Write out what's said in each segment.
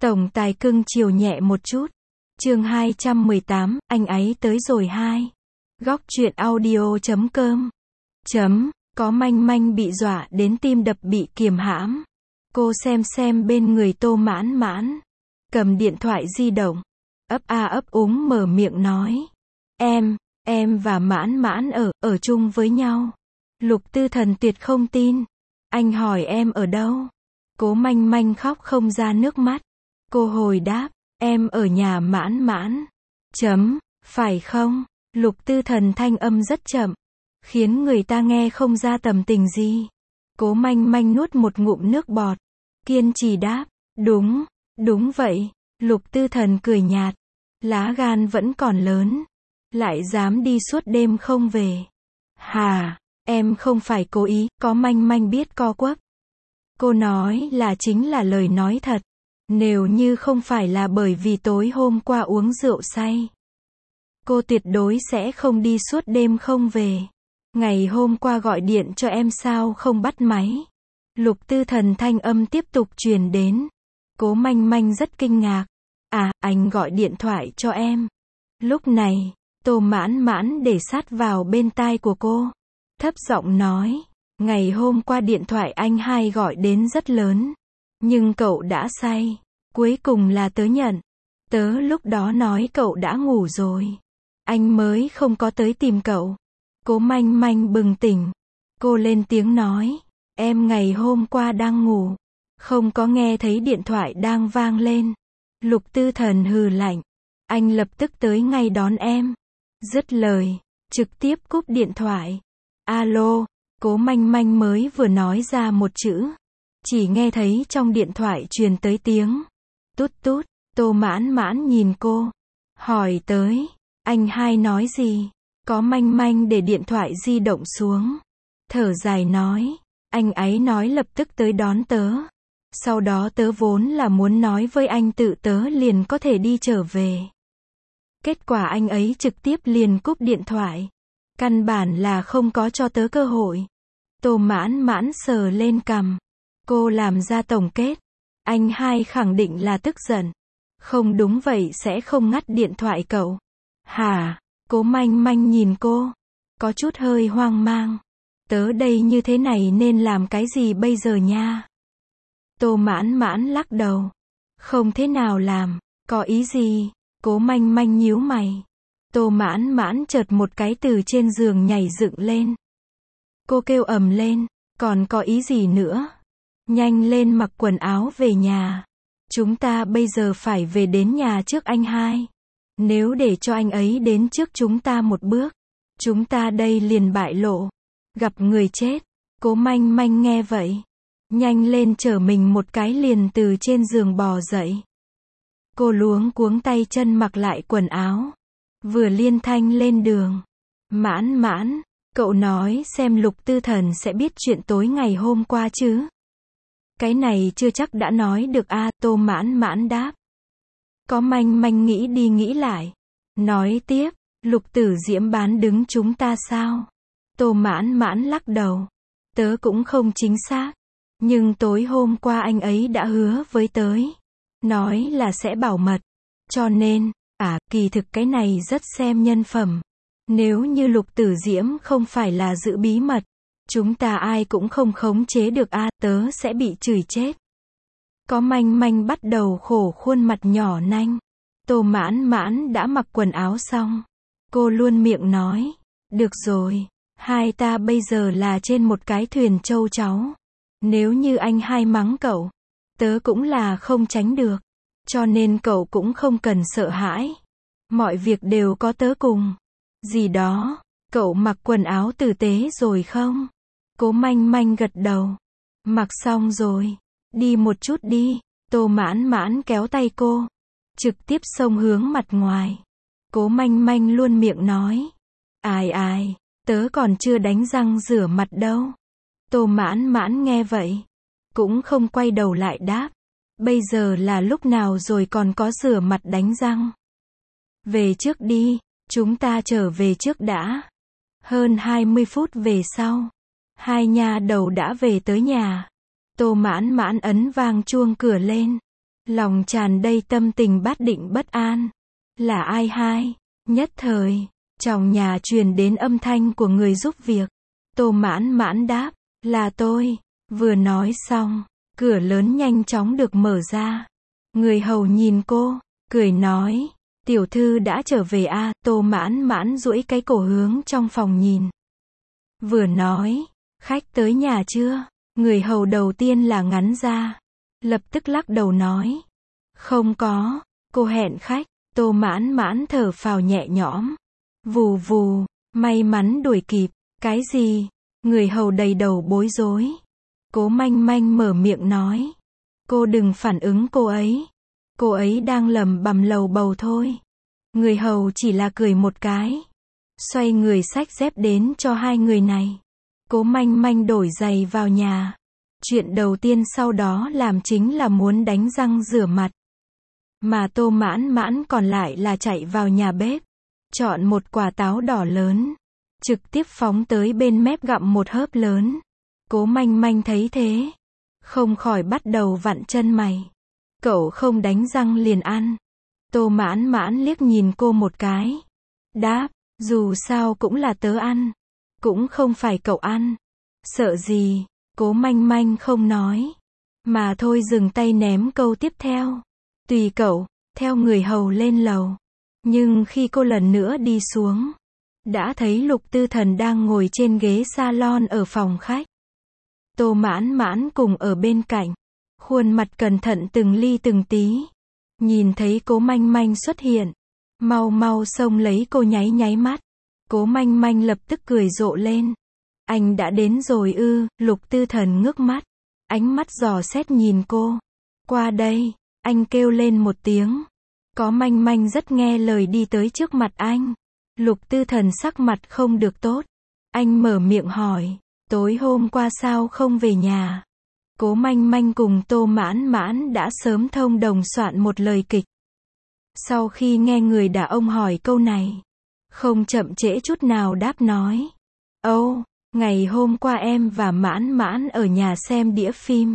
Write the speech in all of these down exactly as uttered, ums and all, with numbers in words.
Tổng tài cưng chiều nhẹ một chút. Chương hai trăm mười tám, anh ấy tới rồi hai. Góc truyện audio chấm com. Chấm, có manh manh bị dọa đến tim đập bị kiềm hãm. Cô xem xem bên người Tô Mãn Mãn. Cầm điện thoại di động. Ấp a ấp úng mở miệng nói. Em, em và Mãn Mãn ở, ở chung với nhau. Lục Tư Thần tuyệt không tin. Anh hỏi em ở đâu? Cố manh manh khóc không ra nước mắt. Cô hồi đáp, em ở nhà Mãn Mãn. Chấm, phải không? Lục Tư Thần thanh âm rất chậm, khiến người ta nghe không ra tầm tình gì. Cố manh manh nuốt một ngụm nước bọt, kiên trì đáp, đúng, đúng vậy. Lục Tư Thần cười nhạt, lá gan vẫn còn lớn, lại dám đi suốt đêm không về. Hà, em không phải cố ý, có manh manh biết co quắp. Cô nói là chính là lời nói thật. Nếu như không phải là bởi vì tối hôm qua uống rượu say, cô tuyệt đối sẽ không đi suốt đêm không về. Ngày hôm qua gọi điện cho em sao không bắt máy? Lục Tư Thần thanh âm tiếp tục truyền đến. Cố manh manh rất kinh ngạc. À, anh gọi điện thoại cho em. Lúc này, Tô Mãn Mãn để sát vào bên tai của cô, thấp giọng nói, ngày hôm qua điện thoại anh hai gọi đến rất lớn, nhưng cậu đã say. Cuối cùng là tớ nhận. Tớ lúc đó nói cậu đã ngủ rồi, anh mới không có tới tìm cậu. Cố manh manh bừng tỉnh. Cô lên tiếng nói, em ngày hôm qua đang ngủ, không có nghe thấy điện thoại đang vang lên. Lục Tư Thần hừ lạnh, anh lập tức tới ngay đón em. Dứt lời, trực tiếp cúp điện thoại. Alo, cố manh manh mới vừa nói ra một chữ, chỉ nghe thấy trong điện thoại truyền tới tiếng tút tút. Tô Mãn Mãn nhìn cô, hỏi tới, anh hai nói gì? Có manh manh để điện thoại di động xuống, thở dài nói, anh ấy nói lập tức tới đón tớ. Sau đó tớ vốn là muốn nói với anh tự tớ liền có thể đi trở về. Kết quả anh ấy trực tiếp liền cúp điện thoại. Căn bản là không có cho tớ cơ hội. Tô Mãn Mãn sờ lên cằm. Cô làm ra tổng kết. Anh hai khẳng định là tức giận. Không đúng vậy sẽ không ngắt điện thoại cậu. Hả? Cố manh manh nhìn cô, có chút hơi hoang mang. Tớ đây như thế này nên làm cái gì bây giờ nha? Tô Mãn Mãn lắc đầu. Không thế nào làm, có ý gì? Cố manh manh nhíu mày. Tô Mãn Mãn chợt một cái từ trên giường nhảy dựng lên. Cô kêu ầm lên, còn có ý gì nữa? Nhanh lên mặc quần áo về nhà. Chúng ta bây giờ phải về đến nhà trước anh hai. Nếu để cho anh ấy đến trước chúng ta một bước, chúng ta đây liền bại lộ, gặp người chết. Cố manh manh nghe vậy, nhanh lên chở mình một cái liền từ trên giường bò dậy. Cô luống cuống tay chân mặc lại quần áo, vừa liên thanh lên đường. Mãn Mãn, cậu nói xem Lục Tư Thần sẽ biết chuyện tối ngày hôm qua chứ? Cái này chưa chắc đã nói được a. Tô Mãn Mãn đáp. Có manh manh nghĩ đi nghĩ lại, nói tiếp, Lục Tử Diễm bán đứng chúng ta sao? Tô Mãn Mãn lắc đầu. Tớ cũng không chính xác, nhưng tối hôm qua anh ấy đã hứa với tớ, nói là sẽ bảo mật. Cho nên, à, kỳ thực cái này rất xem nhân phẩm. Nếu như Lục Tử Diễm không phải là giữ bí mật, chúng ta ai cũng không khống chế được a. Tớ sẽ bị chửi chết. Có manh manh bắt đầu khổ khuôn mặt nhỏ nanh. Tô Mãn Mãn đã mặc quần áo xong. Cô luôn miệng nói, được rồi, hai ta bây giờ là trên một cái thuyền châu cháu. Nếu như anh hai mắng cậu, tớ cũng là không tránh được. Cho nên cậu cũng không cần sợ hãi. Mọi việc đều có tớ cùng. Gì đó, cậu mặc quần áo tử tế rồi không? Cố manh manh gật đầu. Mặc xong rồi. Đi một chút đi. Tô Mãn Mãn kéo tay cô, trực tiếp xông hướng mặt ngoài. Cố manh manh luôn miệng nói, ai ai, tớ còn chưa đánh răng rửa mặt đâu. Tô Mãn Mãn nghe vậy, cũng không quay đầu lại đáp, bây giờ là lúc nào rồi còn có rửa mặt đánh răng? Về trước đi, chúng ta trở về trước đã. Hơn hai mươi phút về sau, hai nha đầu đã về tới nhà. Tô Mãn Mãn ấn vang chuông cửa lên. lòng tràn đầy tâm tình bát định bất an. Là ai hai? Nhất thời, trong nhà truyền đến âm thanh của người giúp việc. Tô Mãn Mãn đáp, là tôi. Vừa nói xong, cửa lớn nhanh chóng được mở ra. Người hầu nhìn cô, cười nói, tiểu thư đã trở về à? Tô Mãn Mãn duỗi cái cổ hướng trong phòng nhìn. Vừa nói, khách tới nhà chưa? Người hầu đầu tiên là ngắn ra, lập tức lắc đầu nói, không có, cô hẹn khách. Tô Mãn Mãn thở phào nhẹ nhõm. Vù vù, may mắn đuổi kịp. Cái gì? Người hầu đầy đầu bối rối. Cố Manh Manh mở miệng nói, cô đừng phản ứng cô ấy. Cô ấy đang lẩm bẩm lầu bầu thôi. Người hầu chỉ là cười một cái, xoay người xách dép đến cho hai người này. Cố Manh Manh đổi giày vào nhà. Chuyện đầu tiên sau đó làm chính là muốn đánh răng rửa mặt. Mà Tô Mãn Mãn còn lại là chạy vào nhà bếp, chọn một quả táo đỏ lớn, trực tiếp phóng tới bên mép gặm một hớp lớn. Cố Manh Manh thấy thế, không khỏi bắt đầu vặn chân mày. Cậu không đánh răng liền ăn. Tô Mãn Mãn liếc nhìn cô một cái, đáp, dù sao cũng là tớ ăn, cũng không phải cậu ăn. Sợ gì? Cố Manh Manh không nói, mà thôi dừng tay ném câu tiếp theo. Tùy cậu. Theo người hầu lên lầu. Nhưng khi cô lần nữa đi xuống, đã thấy Lục Tư Thần đang ngồi trên ghế salon ở phòng khách. Tô Mãn Mãn cùng ở bên cạnh, khuôn mặt cẩn thận từng ly từng tí. Nhìn thấy Cố Manh Manh xuất hiện, mau mau xông lấy cô nháy nháy mắt. Cố Manh Manh lập tức cười rộ lên. Anh đã đến rồi ư? Lục Tư Thần ngước mắt, ánh mắt dò xét nhìn cô. Qua đây. Anh kêu lên một tiếng. Có Manh Manh rất nghe lời đi tới trước mặt anh. Lục Tư Thần sắc mặt không được tốt. Anh mở miệng hỏi, tối hôm qua sao không về nhà? Cố Manh Manh cùng Tô Mãn Mãn đã sớm thông đồng soạn một lời kịch. Sau khi nghe người đàn ông hỏi câu này, không chậm trễ chút nào đáp nói, âu, oh, ngày hôm qua em và Mãn Mãn ở nhà xem đĩa phim.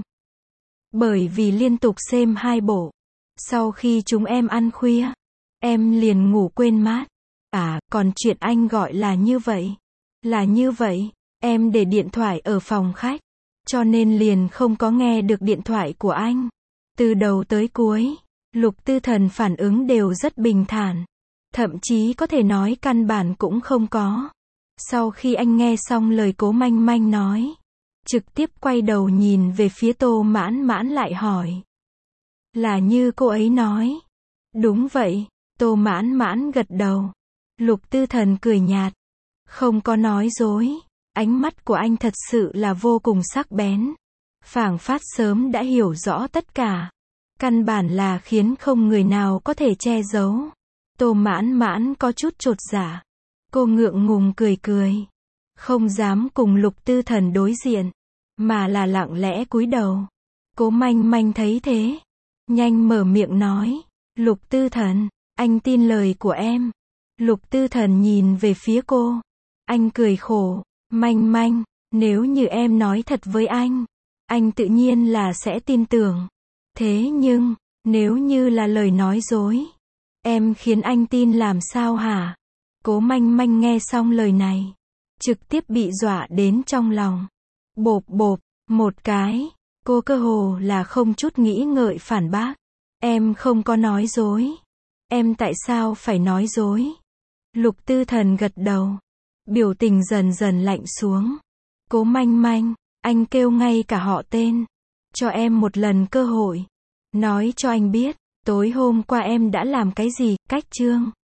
Bởi vì liên tục xem hai bộ, sau khi chúng em ăn khuya, em liền ngủ quên mát. À, còn chuyện anh gọi là như vậy. Là như vậy, em để điện thoại ở phòng khách, cho nên liền không có nghe được điện thoại của anh. Từ đầu tới cuối, Lục Tư Thần phản ứng đều rất bình thản. Thậm chí có thể nói căn bản cũng không có. Sau khi anh nghe xong lời Cố Manh Manh nói, trực tiếp quay đầu nhìn về phía Tô Mãn Mãn lại hỏi, là như cô ấy nói. Đúng vậy. Tô Mãn Mãn gật đầu. Lục Tư Thần cười nhạt, không có nói dối. Ánh mắt của anh thật sự là vô cùng sắc bén, phảng phất sớm đã hiểu rõ tất cả, căn bản là khiến không người nào có thể che giấu. Tô Mãn Mãn có chút chột dạ, cô ngượng ngùng cười cười, không dám cùng Lục Tư Thần đối diện, mà là lặng lẽ cúi đầu. Cố Manh Manh thấy thế, nhanh mở miệng nói, Lục Tư Thần, anh tin lời của em. Lục Tư Thần nhìn về phía cô, anh cười khổ, Manh Manh, nếu như em nói thật với anh, anh tự nhiên là sẽ tin tưởng. Thế nhưng, nếu như là lời nói dối, em khiến anh tin làm sao hả? Cố Manh Manh nghe xong lời này, trực tiếp bị dọa đến trong lòng. Bộp bộp, một cái, cô cơ hồ là không chút nghĩ ngợi phản bác. Em không có nói dối. Em tại sao phải nói dối? Lục Tư Thần gật đầu, biểu tình dần dần lạnh xuống. Cố Manh Manh, anh kêu ngay cả họ tên, cho em một lần cơ hội, nói cho anh biết, tối hôm qua em đã làm cái gì, cách chương.